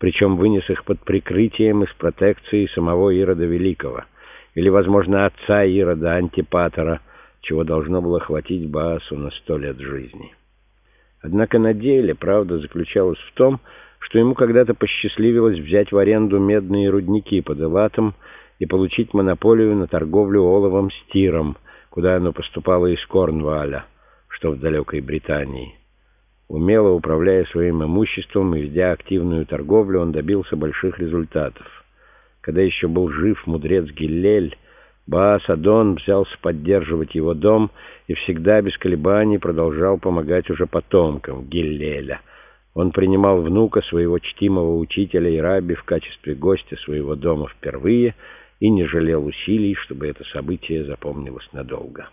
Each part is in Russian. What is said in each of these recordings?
причем вынес их под прикрытием и с протекцией самого Ирода Великого, или, возможно, отца Ирода Антипатора, чего должно было хватить Боасу на 100 лет жизни. Однако на деле правда заключалась в том, что ему когда-то посчастливилось взять в аренду медные рудники под Элатом и получить монополию на торговлю оловом с Тиром, куда оно поступало из Корнвалля, что в далекой Британии. Умело управляя своим имуществом и ведя активную торговлю, он добился больших результатов. Когда еще был жив мудрец Гиллель, Боас-Адон взялся поддерживать его дом и всегда без колебаний продолжал помогать уже потомкам Гиллеля. Он принимал внука своего чтимого учителя и рабби в качестве гостя своего дома впервые и не жалел усилий, чтобы это событие запомнилось надолго.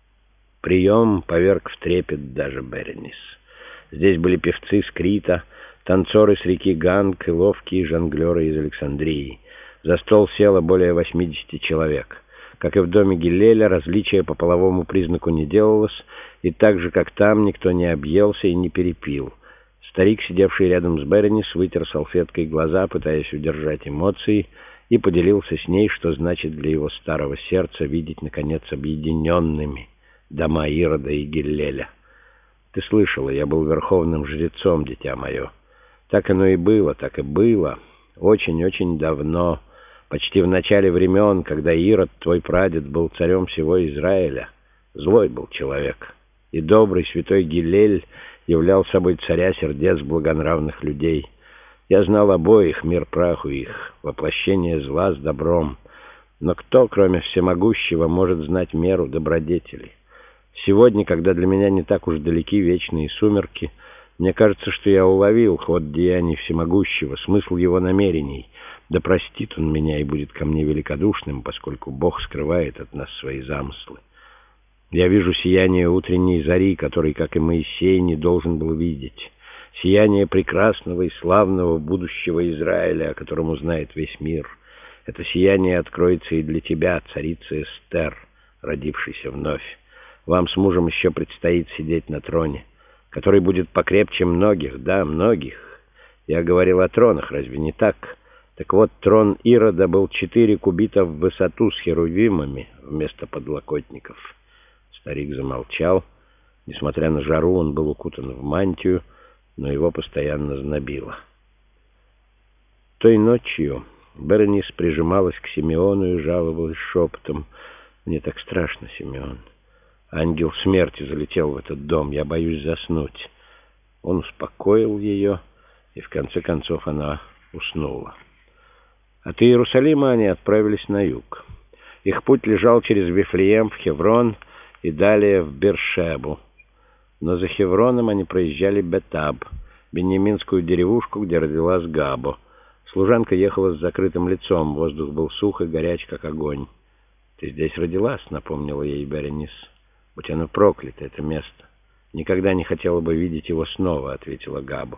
Прием поверг в трепет даже Беренис. Здесь были певцы с Крита, танцоры с реки Ганг и ловкие жонглеры из Александрии. За стол село более 80 человек. Как и в доме Гиллеля, различия по половому признаку не делалось, и так же, как там, никто не объелся и не перепил. Старик, сидевший рядом с Беренис, вытер салфеткой глаза, пытаясь удержать эмоции, и поделился с ней, что значит для его старого сердца видеть, наконец, объединенными дома Ирода и Гиллеля. «Ты слышала, я был верховным жрецом, дитя мое. Так оно и было, так и было. Очень-очень давно, почти в начале времен, когда Ирод, твой прадед, был царем всего Израиля. Злой был человек, и добрый святой Гиллель являл собой царя сердец благонравных людей. Я знал обоих, мир праху их, воплощение зла с добром. Но кто, кроме всемогущего, может знать меру добродетели? Сегодня, когда для меня не так уж далеки вечные сумерки, мне кажется, что я уловил ход деяний всемогущего, смысл его намерений. Да простит он меня и будет ко мне великодушным, поскольку Бог скрывает от нас свои замыслы. Я вижу сияние утренней зари, который, как и Моисей, не должен был видеть. Сияние прекрасного и славного будущего Израиля, о котором узнает весь мир. Это сияние откроется и для тебя, царица Эстер, родившейся вновь. Вам с мужем еще предстоит сидеть на троне, который будет покрепче многих, да, многих. Я говорил о тронах, разве не так? Так вот, трон Ирода был 4 кубита в высоту с херувимами вместо подлокотников. Старик замолчал. Несмотря на жару, он был укутан в мантию, но его постоянно знобило. Той ночью Беренис прижималась к Симеону и жаловалась шепотом: «Мне так страшно, Симеон. Ангел смерти залетел в этот дом. Я боюсь заснуть». Он успокоил ее, и в конце концов она уснула. От Иерусалима они отправились на юг. Их путь лежал через Вифлеем в Хеврон и далее в Бершебу. Но за Хевроном они проезжали Бетаб, беньяминскую деревушку, где родилась Габо. Служанка ехала с закрытым лицом, воздух был сух и горяч, как огонь. «Ты здесь родилась», — напомнила ей Беренис. «Будь оно проклято, это место. Никогда не хотела бы видеть его снова», — ответила Габо.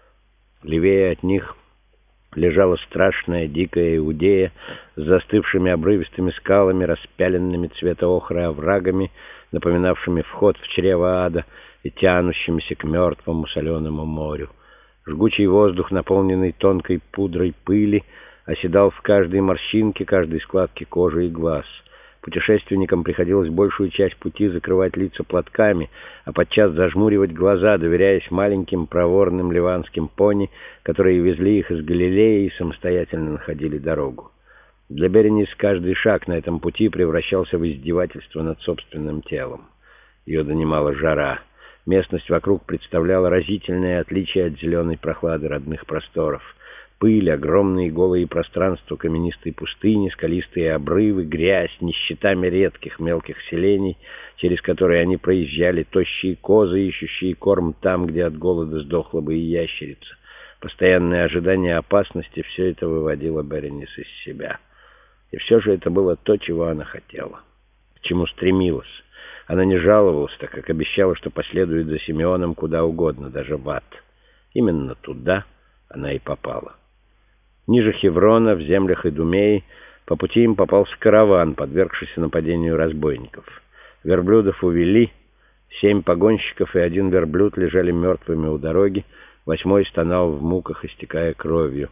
Левее от них лежала страшная дикая Иудея с застывшими обрывистыми скалами, распяленными цвета охры оврагами, напоминавшими вход в чрево ада и тянущимися к мертвому соленому морю. Жгучий воздух, наполненный тонкой пудрой пыли, оседал в каждой морщинке, каждой складке кожи и глаз. Путешественникам приходилось большую часть пути закрывать лица платками, а подчас зажмуривать глаза, доверяясь маленьким проворным ливанским пони, которые везли их из Галилеи и самостоятельно находили дорогу. Для Беренис каждый шаг на этом пути превращался в издевательство над собственным телом. Ее донимала жара. Местность вокруг представляла разительное отличие от зеленой прохлады родных просторов. Пыль, огромные голые пространства каменистой пустыни, скалистые обрывы, грязь, не счетами редких мелких селений, через которые они проезжали, тощие козы, ищущие корм там, где от голода сдохла бы и ящерица. Постоянное ожидание опасности — все это выводило Беренис из себя. И все же это было то, чего она хотела, к чему стремилась. Она не жаловалась, так как обещала, что последует за Симеоном куда угодно, даже в ад. Именно туда она и попала. Ниже Хеврона, в землях Идумеи, по пути им попался караван, подвергшийся нападению разбойников. Верблюдов увели, 7 погонщиков и 1 верблюд лежали мертвыми у дороги, 8-й стонал в муках, истекая кровью.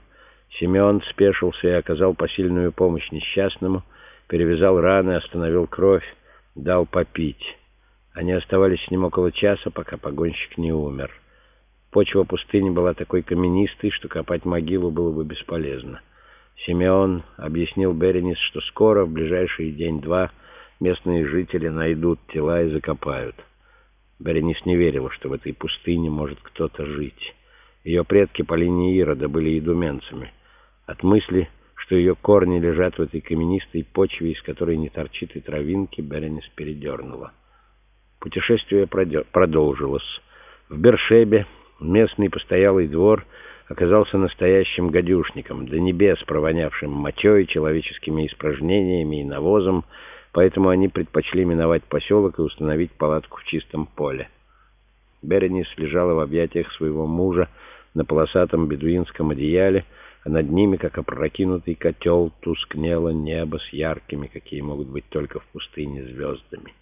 Симеон спешился и оказал посильную помощь несчастному, перевязал раны, остановил кровь, дал попить. Они оставались с ним около часа, пока погонщик не умер. Почва пустыни была такой каменистой, что копать могилу было бы бесполезно. Симеон объяснил Беренис, что скоро, в ближайший день-два, местные жители найдут тела и закопают. Беренис не верила, что в этой пустыне может кто-то жить. Ее предки по линии Ирода были идуменцами. От мысли, что ее корни лежат в этой каменистой почве, из которой не торчит и травинки, Беренис передернула. Путешествие продолжилось. В Бершебе местный постоялый двор оказался настоящим гадюшником, до небес провонявшим мочой, человеческими испражнениями и навозом, поэтому они предпочли миновать поселок и установить палатку в чистом поле. Беренис лежала в объятиях своего мужа на полосатом бедуинском одеяле, а над ними, как опрокинутый котел, тускнело небо с яркими, какие могут быть только в пустыне, звездами.